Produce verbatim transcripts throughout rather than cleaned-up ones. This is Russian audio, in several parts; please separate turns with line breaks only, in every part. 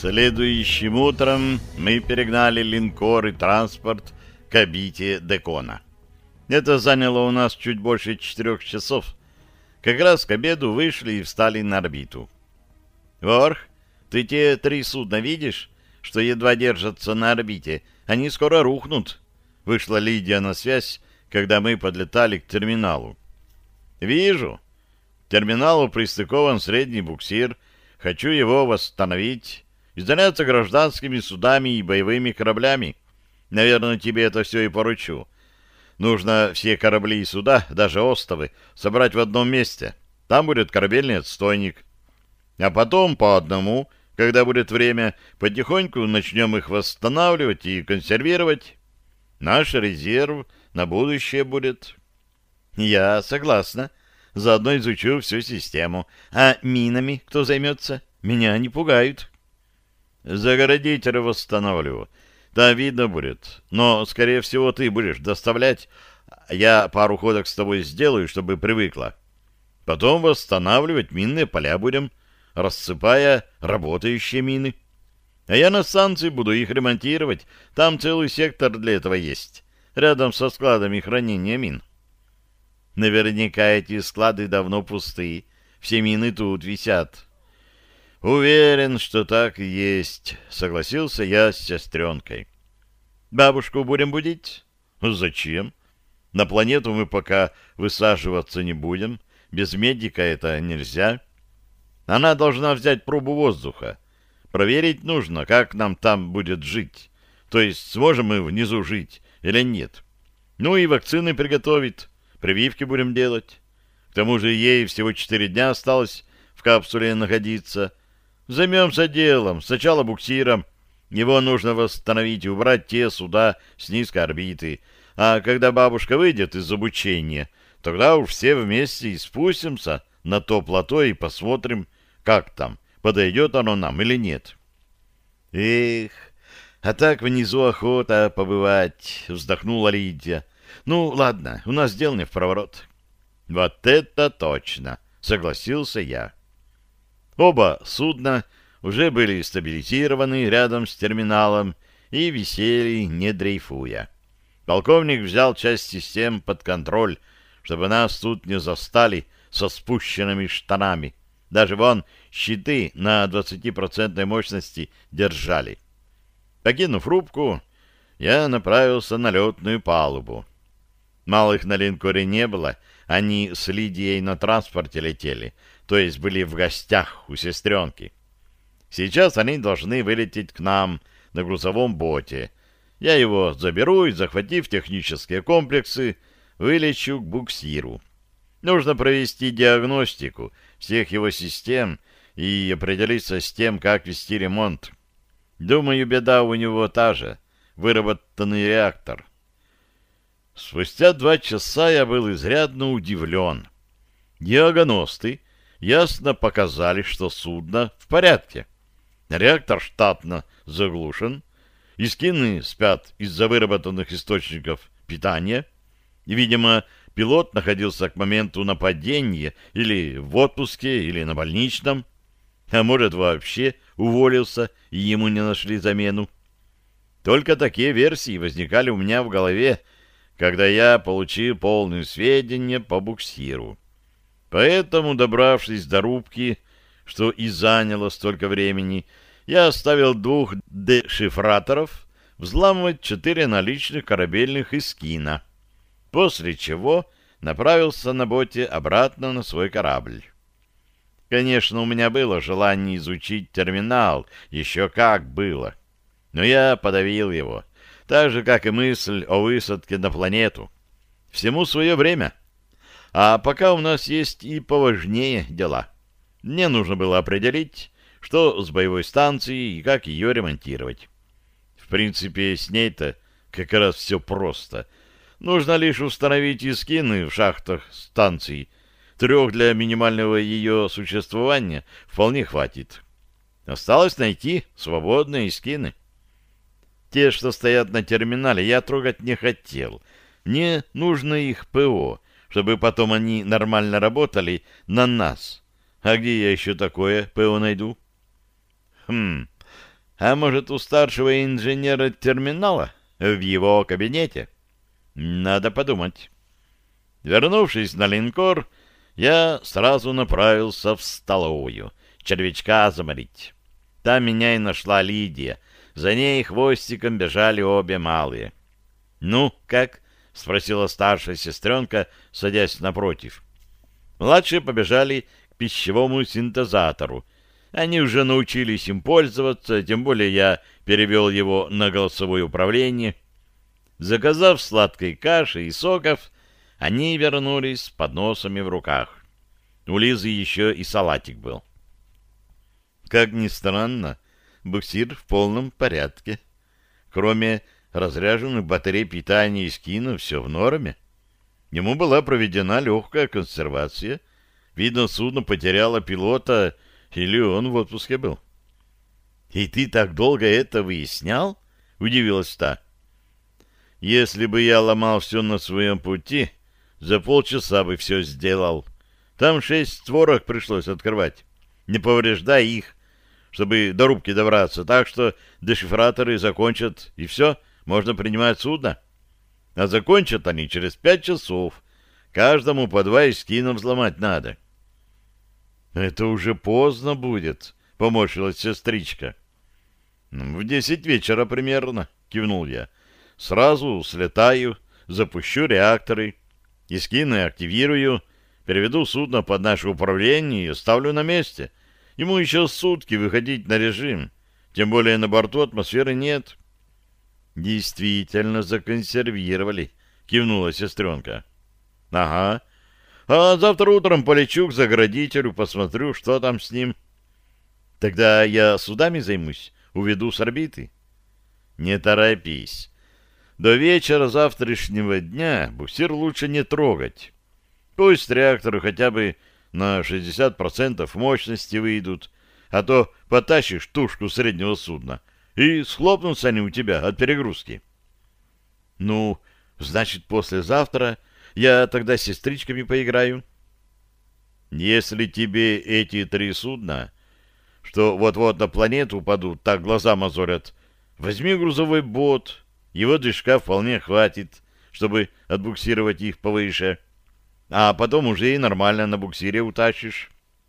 Следующим утром мы перегнали линкор и транспорт к орбите Декона. Это заняло у нас чуть больше четырех часов. Как раз к обеду вышли и встали на орбиту. «Ворх, ты те три судна видишь, что едва держатся на орбите? Они скоро рухнут», — вышла Лидия на связь, когда мы подлетали к терминалу. «Вижу. К терминалу пристыкован средний буксир. Хочу его восстановить и заняться гражданскими судами и боевыми кораблями. Наверное, тебе это все и поручу. Нужно все корабли и суда, даже остовы, собрать в одном месте. Там будет корабельный отстойник. А потом по одному, когда будет время, потихоньку начнем их восстанавливать и консервировать. Наш резерв на будущее будет». «Я согласна. Заодно изучу всю систему. А минами кто займется? Меня не пугают». «Заградителя восстановлю. Там видно будет. Но, скорее всего, ты будешь доставлять. Я пару ходок с тобой сделаю, чтобы привыкла. Потом восстанавливать минные поля будем, рассыпая работающие мины. А я на станции буду их ремонтировать. Там целый сектор для этого есть, рядом со складами хранения мин». «Наверняка эти склады давно пусты. Все мины тут висят». «Уверен, что так и есть», — согласился я с сестренкой. «Бабушку будем будить?» «Зачем? На планету мы пока высаживаться не будем. Без медика это нельзя. Она должна взять пробу воздуха. Проверить нужно, как нам там будет жить. То есть сможем мы внизу жить или нет. Ну и вакцины приготовить, прививки будем делать. К тому же ей всего четыре дня осталось в капсуле находиться. Займемся делом. Сначала буксиром. Его нужно восстановить и убрать те суда с низкой орбиты. А когда бабушка выйдет из обучения, тогда уж все вместе и спустимся на то плато и посмотрим, как там, подойдет оно нам или нет». «Эх, а так внизу охота побывать», — вздохнула Лидия. «Ну, ладно, у нас дел не в проворот». «Вот это точно», — согласился я. Оба судна уже были стабилизированы рядом с терминалом и висели, не дрейфуя. Полковник взял часть систем под контроль, чтобы нас тут не застали со спущенными штанами. Даже вон щиты на двадцатипроцентной мощности держали. Покинув рубку, я направился на летную палубу. Малых на линкоре не было, они с Лидией на транспорте летели, то есть были в гостях у сестренки. Сейчас они должны вылететь к нам на грузовом боте. Я его заберу и, захватив технические комплексы, вылечу к буксиру. Нужно провести диагностику всех его систем и определиться с тем, как вести ремонт. Думаю, беда у него та же — выработанный реактор. Спустя два часа я был изрядно удивлен. Диагносты ясно показали, что судно в порядке. Реактор штатно заглушен, искины спят из-за выработанных источников питания. И, видимо, пилот находился к моменту нападения или в отпуске, или на больничном, а может, вообще уволился, и ему не нашли замену. Только такие версии возникали у меня в голове, когда я получил полные сведения по буксиру. Поэтому, добравшись до рубки, что и заняло столько времени, я оставил двух дешифраторов взламывать четыре наличных корабельных эскина, после чего направился на боте обратно на свой корабль. Конечно, у меня было желание изучить терминал, еще как было, но я подавил его, так же, как и мысль о высадке на планету. Всему свое время. А пока у нас есть и поважнее дела. Мне нужно было определить, что с боевой станцией и как ее ремонтировать. В принципе, с ней-то как раз все просто. Нужно лишь установить эскины в шахтах станции. Трех для минимального ее существования вполне хватит. Осталось найти свободные эскины. Те, что стоят на терминале, я трогать не хотел. Мне нужно их ПО, чтобы потом они нормально работали на нас. А где я еще такое ПО найду? Хм, А может, у старшего инженера терминала в его кабинете? Надо подумать. Вернувшись на линкор, я сразу направился в столовую червячка заморить. Там меня и нашла Лидия. За ней хвостиком бежали обе малые. «Ну, как?» — спросила старшая сестренка, садясь напротив. Младшие побежали к пищевому синтезатору. Они уже научились им пользоваться, тем более я перевел его на голосовое управление. Заказав сладкой каши и соков, они вернулись с подносами в руках. У Лизы еще и салатик был. Как ни странно, буксир в полном порядке. Кроме разряженных батарей питания и скина, все в норме. Ему была проведена легкая консервация. Видно, судно потеряло пилота, или он в отпуске был. — И ты так долго это выяснял? — удивилась та. — Если бы я ломал все на своем пути, за полчаса бы все сделал. Там шесть створок пришлось открывать, не повреждая их, чтобы до рубки добраться, так что дешифраторы закончат, и все, можно принимать судно. А закончат они через пять часов. Каждому по два эскина взломать надо. — Это уже поздно будет, — поморщилась сестричка. — В десять вечера примерно, — кивнул я. — Сразу слетаю, запущу реакторы, эскины активирую, переведу судно под наше управление и оставлю на месте. Ему еще сутки выходить на режим, тем более на борту атмосферы нет. — Действительно законсервировали, — кивнула сестренка. — Ага. А завтра утром полечу к заградителю, посмотрю, что там с ним. — Тогда я судами займусь, уведу с орбиты. — Не торопись. До вечера завтрашнего дня буксир лучше не трогать. Пусть реакторы хотя бы на шестьдесят процентов мощности выйдут, а то потащишь тушку среднего судна, и схлопнутся они у тебя от перегрузки. — Ну, значит, послезавтра я тогда с сестричками поиграю. — Если тебе эти три судна, что вот-вот на планету упадут, так глаза мозолят, возьми грузовой бот, его движка вполне хватит, чтобы отбуксировать их повыше, а потом уже и нормально на буксире утащишь.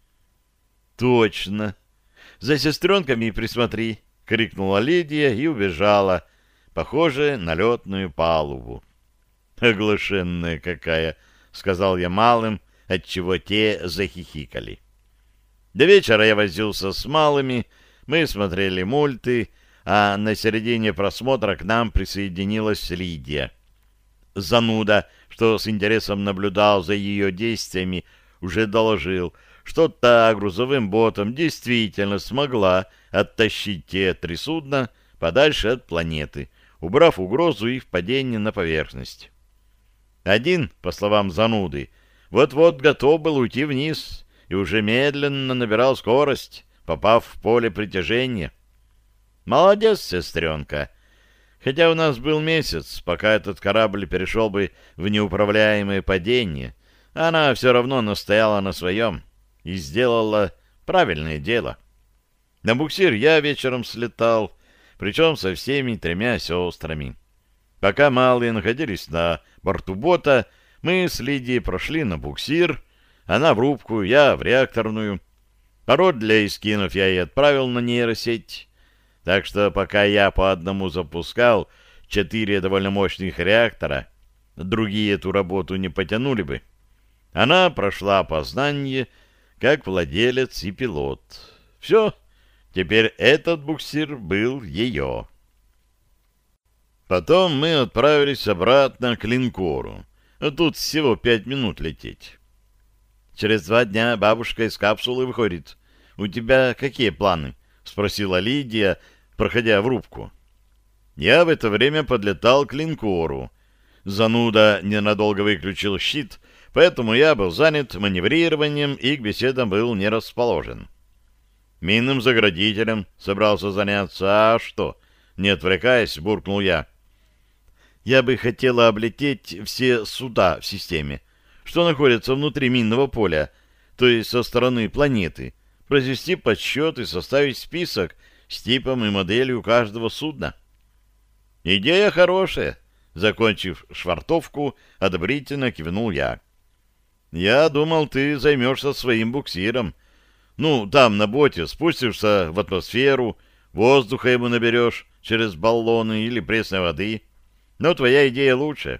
— Точно. За сестренками присмотри, — крикнула Лидия и убежала, похоже, на летную палубу. — Оглашенная какая, — сказал я малым, отчего те захихикали. До вечера я возился с малыми, мы смотрели мульты, а на середине просмотра к нам присоединилась Лидия. Зануда, что с интересом наблюдал за ее действиями, уже доложил, что та грузовым ботом действительно смогла оттащить те три судна подальше от планеты, убрав угрозу их падения на поверхность. Один, по словам Зануды, вот-вот готов был уйти вниз и уже медленно набирал скорость, попав в поле притяжения. Молодец, сестренка. Хотя у нас был месяц, пока этот корабль перешел бы в неуправляемое падение, она все равно настояла на своем и сделала правильное дело. На буксир я вечером слетал, причем со всеми тремя сестрами. Пока малые находились на борту бота, мы с Лидией прошли на буксир, она в рубку, я в реакторную. Пароль для эскинов я и отправил на нейросеть. Так что пока я по одному запускал четыре довольно мощных реактора, другие эту работу не потянули бы. Она прошла опознание как владелец и пилот. Все, теперь этот буксир был ее. Потом мы отправились обратно к линкору. Тут всего пять минут лететь. Через два дня бабушка из капсулы выходит. У тебя какие планы? — спросила Лидия, проходя в рубку. Я в это время подлетал к линкору. Зануда ненадолго выключил щит, поэтому я был занят маневрированием и к беседам был не расположен. Минным заградителем собрался заняться, а что? Не отвлекаясь, буркнул я. Я бы хотела облететь все суда в системе, что находятся внутри минного поля, то есть со стороны планеты, произвести подсчет и составить список с типом и моделью каждого судна. Идея хорошая. Закончив швартовку, одобрительно кивнул я. Я думал, ты займешься своим буксиром. Ну, там на боте спустишься в атмосферу, воздуха ему наберешь через баллоны или пресной воды. Но твоя идея лучше.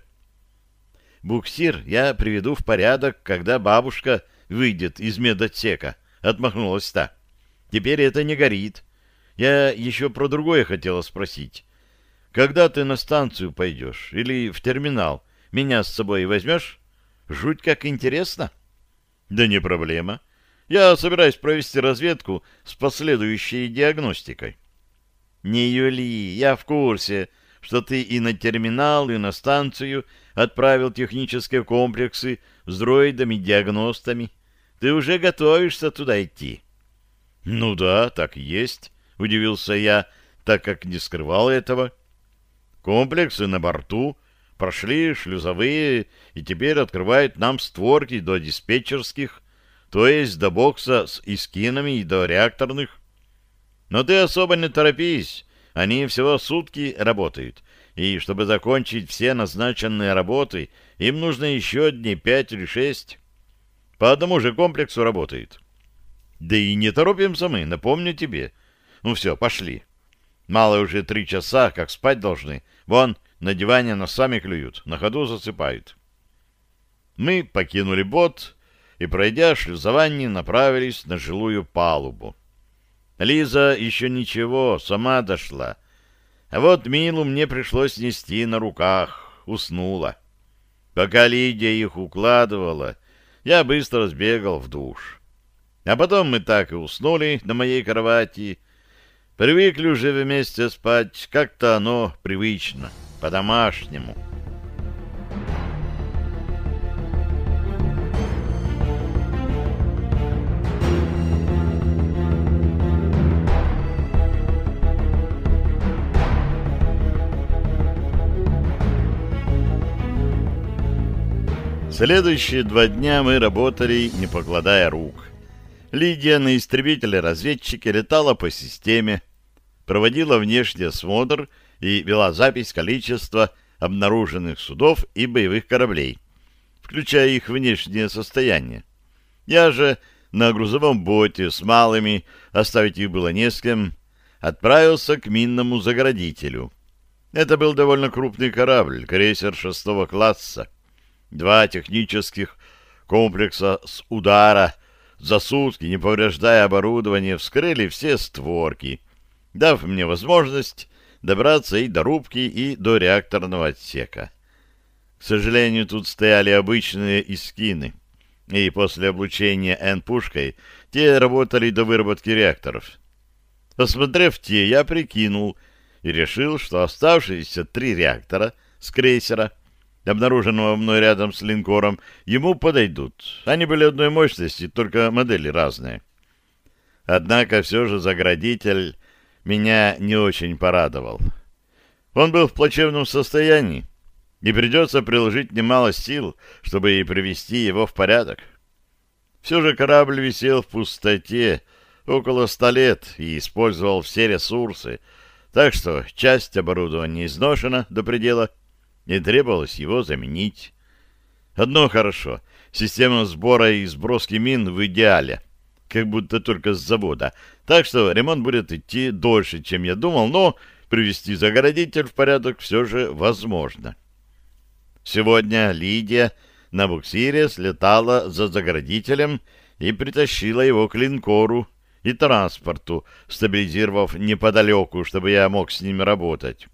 Буксир я приведу в порядок, когда бабушка выйдет из медотсека, отмахнулась та. Теперь это не горит. Я еще про другое хотела спросить. Когда ты на станцию пойдешь или в терминал, меня с собой возьмешь? Жуть как интересно. Да не проблема. Я собираюсь провести разведку с последующей диагностикой. Не юли, я в курсе, что ты и на терминал, и на станцию отправил технические комплексы с дроидами-диагностами. Ты уже готовишься туда идти. Ну да, так и есть, удивился я, так как не скрывал этого. Комплексы на борту прошли шлюзовые и теперь открывают нам створки до диспетчерских, то есть до бокса с искинами и до реакторных. Но ты особо не торопись, они всего сутки работают, и чтобы закончить все назначенные работы, им нужно еще дней пять или шесть. По одному же комплексу работают. Да и не торопимся мы, напомню тебе. Ну все, пошли. Мало уже три часа, как спать должны. Вон, на диване носами клюют, на ходу засыпают. Мы покинули бот и, пройдя шлюзование, направились на жилую палубу. Лиза еще ничего, сама дошла. А вот Милу мне пришлось нести на руках, уснула. Пока Лидия их укладывала, я быстро сбегал в душ. А потом мы так и уснули на моей кровати. Привыкли уже вместе спать, как-то оно привычно, по-домашнему. Следующие два дня мы работали, не покладая рук. Лидия на истребителе-разведчике летала по системе, проводила внешний осмотр и вела запись количества обнаруженных судов и боевых кораблей, включая их внешнее состояние. Я же на грузовом боте с малыми, оставить их было не с кем, отправился к минному заградителю. Это был довольно крупный корабль, крейсер шестого класса. Два технических комплекса с удара за сутки, не повреждая оборудование, вскрыли все створки, дав мне возможность добраться и до рубки, и до реакторного отсека. К сожалению, тут стояли обычные искины, и после облучения Н-пушкой те работали до выработки реакторов. Посмотрев те, я прикинул и решил, что оставшиеся три реактора с крейсера, обнаруженного мной рядом с линкором, ему подойдут. Они были одной мощности, только модели разные. Однако все же заградитель меня не очень порадовал. Он был в плачевном состоянии, и придется приложить немало сил, чтобы и привести его в порядок. Все же корабль висел в пустоте около ста лет и использовал все ресурсы, так что часть оборудования изношена до предела, и требовалось его заменить. Одно хорошо — система сбора и сброски мин в идеале, как будто только с завода, так что ремонт будет идти дольше, чем я думал, но привести заградитель в порядок все же возможно. Сегодня Лидия на буксире слетала за заградителем и притащила его к линкору и транспорту, стабилизировав неподалеку, чтобы я мог с ними работать.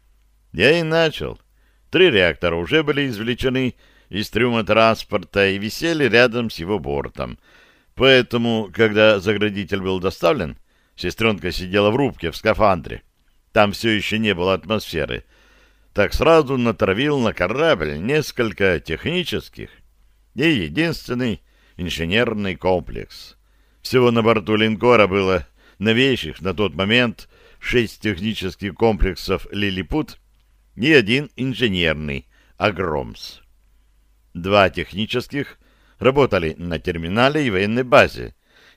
Я и начал. Три реактора уже были извлечены из трюма транспорта и висели рядом с его бортом. Поэтому, когда заградитель был доставлен, сестренка сидела в рубке в скафандре. Там все еще не было атмосферы. Так сразу натравил на корабль несколько технических и единственный инженерный комплекс. Всего на борту линкора было новейших на тот момент шесть технических комплексов «Лилипут» и один инженерный «Агромс». Два технических работали на терминале и военной базе,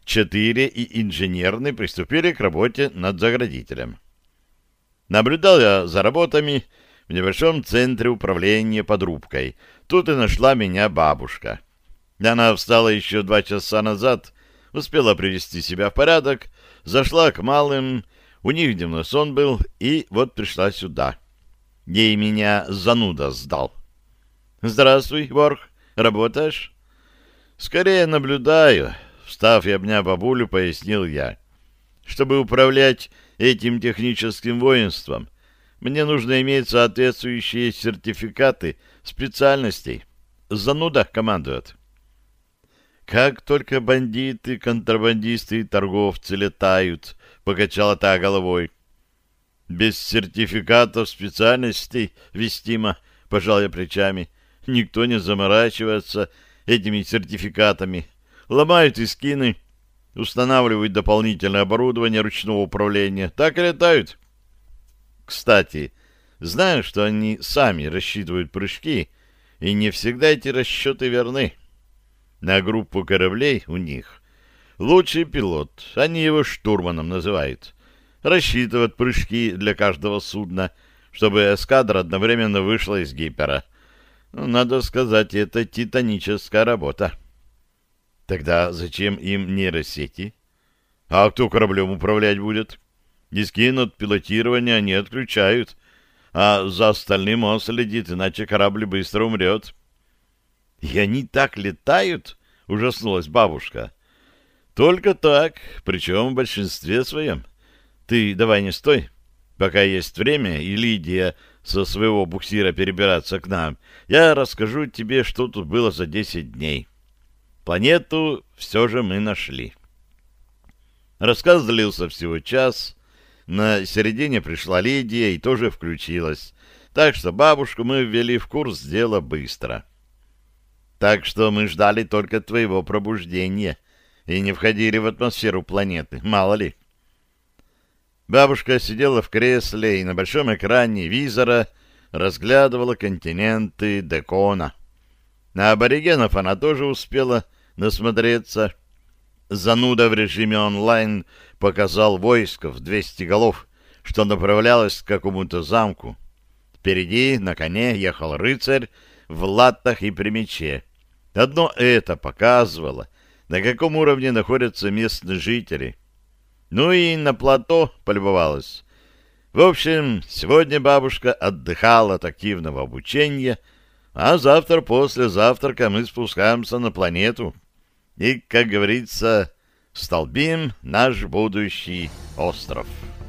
четыре и инженерный приступили к работе над заградителем. Наблюдал я за работами в небольшом центре управления подрубкой. Тут и нашла меня бабушка. Она встала еще два часа назад, успела привести себя в порядок, зашла к малым, у них дневной сон был, и вот пришла сюда. Ей меня зануда сдал. «Здравствуй, Ворх, работаешь?» «Скорее наблюдаю», — встав и обняв бабулю, пояснил я. «Чтобы управлять этим техническим воинством, мне нужно иметь соответствующие сертификаты специальностей. Зануда командует». «Как только бандиты, контрабандисты и торговцы летают», — покачала та головой. «Без сертификатов специальностей вестимо», — пожал я плечами. «Никто не заморачивается этими сертификатами. Ломают искины, устанавливают дополнительное оборудование ручного управления. Так и летают». «Кстати, знаю, что они сами рассчитывают прыжки, и не всегда эти расчеты верны. На группу кораблей у них лучший пилот, они его штурманом называют, рассчитывает прыжки для каждого судна, чтобы эскадра одновременно вышла из гипера. Ну, надо сказать, это титаническая работа». «Тогда зачем им нейросети? А кто кораблем управлять будет? Диски от пилотирования они отключают, а за остальным он следит, иначе корабль быстро умрет». «И они так летают?» — ужаснулась бабушка. «Только так, причем в большинстве своем. Ты давай не стой, пока есть время, и Лидия со своего буксира перебираться к нам. Я расскажу тебе, что тут было за десять дней. Планету все же мы нашли». Рассказ длился всего час. На середине пришла Лидия и тоже включилась. Так что бабушку мы ввели в курс дела быстро. Так что мы ждали только твоего пробуждения и не входили в атмосферу планеты, мало ли. Бабушка сидела в кресле и на большом экране визора разглядывала континенты Декона. На аборигенов она тоже успела насмотреться. Зануда в режиме онлайн показал войско в двести голов, что направлялось к какому-то замку. Впереди на коне ехал рыцарь в латах и при мече. Одно это показывало, на каком уровне находятся местные жители. Ну и на плато полюбовалась. В общем, сегодня бабушка отдыхала от активного обучения, а завтра после завтрака мы спускаемся на планету и, как говорится, столбим наш будущий остров.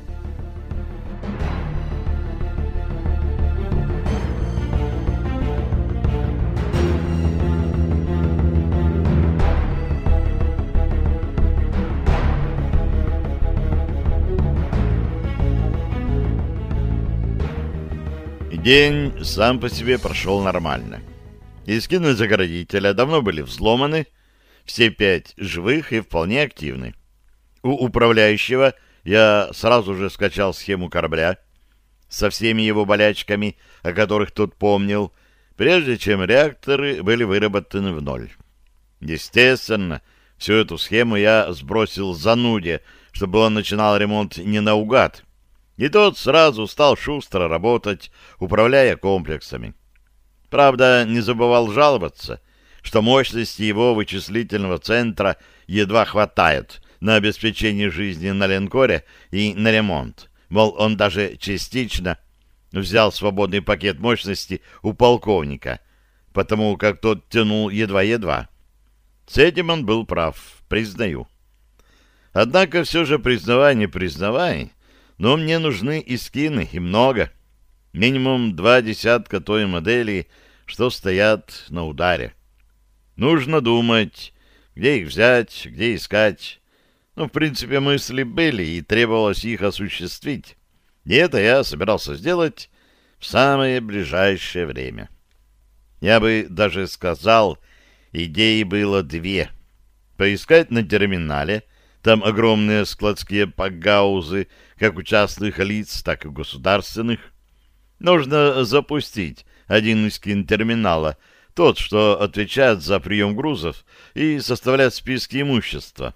День сам по себе прошел нормально. Искины заградителя давно были взломаны, все пять живых и вполне активны. У управляющего я сразу же скачал схему корабля со всеми его болячками, о которых тот помнил, прежде чем реакторы были выработаны в ноль. Естественно, всю эту схему я сбросил зануде, чтобы он начинал ремонт не наугад, и тот сразу стал шустро работать, управляя комплексами. Правда, не забывал жаловаться, что мощности его вычислительного центра едва хватает на обеспечение жизни на линкоре и на ремонт. Мол, он даже частично взял свободный пакет мощности у полковника, потому как тот тянул едва-едва. С этим он был прав, признаю. Однако все же признавай, не признавай, но мне нужны и скины, и много. Минимум два десятка той модели, что стоят на ударе. Нужно думать, где их взять, где искать. Ну, в принципе, мысли были, и требовалось их осуществить. И это я собирался сделать в самое ближайшее время. Я бы даже сказал, идей было две. Поискать на терминале, там огромные складские пагаузы, как у частных лиц, так и государственных. Нужно запустить один из кинтерминала, тот, что отвечает за прием грузов и составляет списки имущества.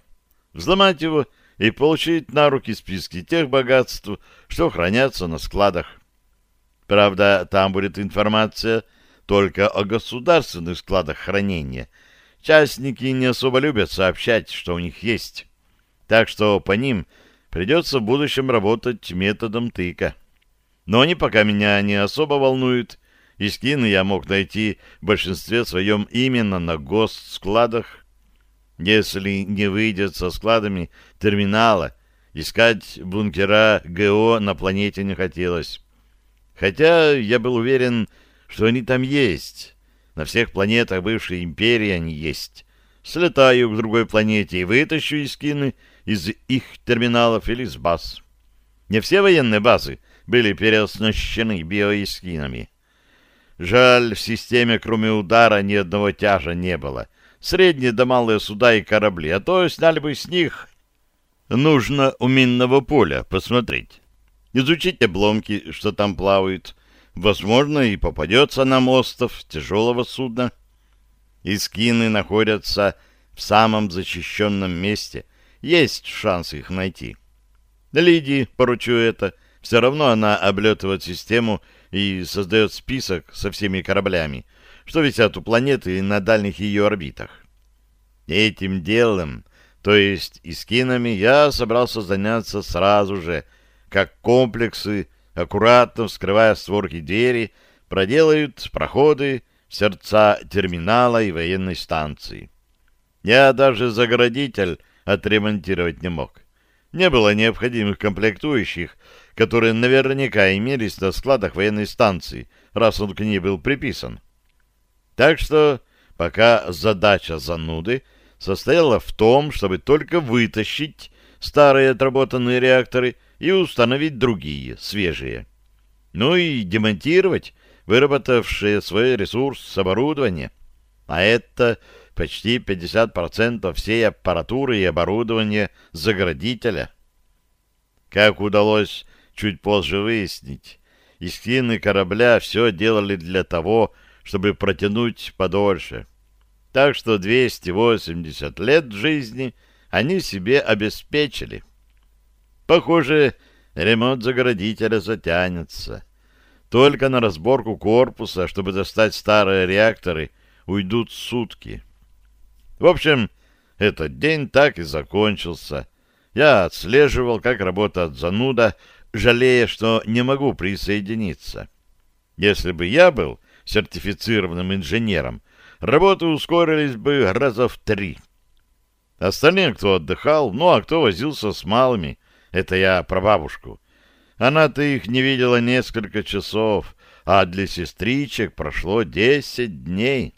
взломать его и получить на руки списки тех богатств, что хранятся на складах. Правда, там будет информация только о государственных складах хранения. Частники не особо любят сообщать, что у них есть. Так что по ним придется в будущем работать методом тыка. Но они пока меня не особо волнуют, и скины я мог найти в большинстве своем именно на госскладах. Если не выйдет со складами терминала, искать бункера ГО на планете не хотелось. Хотя я был уверен, что они там есть. На всех планетах бывшей империи они есть. Слетаю к другой планете и вытащу искины из их терминалов или с баз. Не все военные базы были переоснащены биоискинами. Жаль, в системе кроме удара ни одного тяжа не было. Средние да малые суда и корабли, а то сняли бы с них. Нужно у минного поля посмотреть. Изучить обломки, что там плавают. Возможно, и попадется нам остов тяжелого судна. Искины находятся в самом защищенном месте. Есть шанс их найти. Лидии поручу это. Все равно она облетывает систему и создает список со всеми кораблями, что висят у планеты и на дальних ее орбитах. Этим делом, то есть искинами, я собрался заняться сразу же, как комплексы, аккуратно вскрывая створки двери, проделают проходы в сердца терминала и военной станции. Я даже заградитель отремонтировать не мог. Не было необходимых комплектующих, которые наверняка имелись на складах военной станции, раз он к ней был приписан. Так что пока задача зануды состояла в том, чтобы только вытащить старые отработанные реакторы и установить другие, свежие. Ну и демонтировать выработавшие свой ресурс оборудование. А это почти пятьдесят процентов всей аппаратуры и оборудования заградителя. Как удалось чуть позже выяснить, искины корабля все делали для того, чтобы протянуть подольше. Так что двести восемьдесят лет жизни они себе обеспечили. Похоже, ремонт заградителя затянется. Только на разборку корпуса, чтобы достать старые реакторы, уйдут сутки. В общем, этот день так и закончился. Я отслеживал, как работает зануда, жалея, что не могу присоединиться. Если бы я был сертифицированным инженером, работы ускорились бы раза в три. Остальные, кто отдыхал, ну а кто возился с малыми, это я про бабушку. Она-то их не видела несколько часов, а для сестричек прошло десять дней.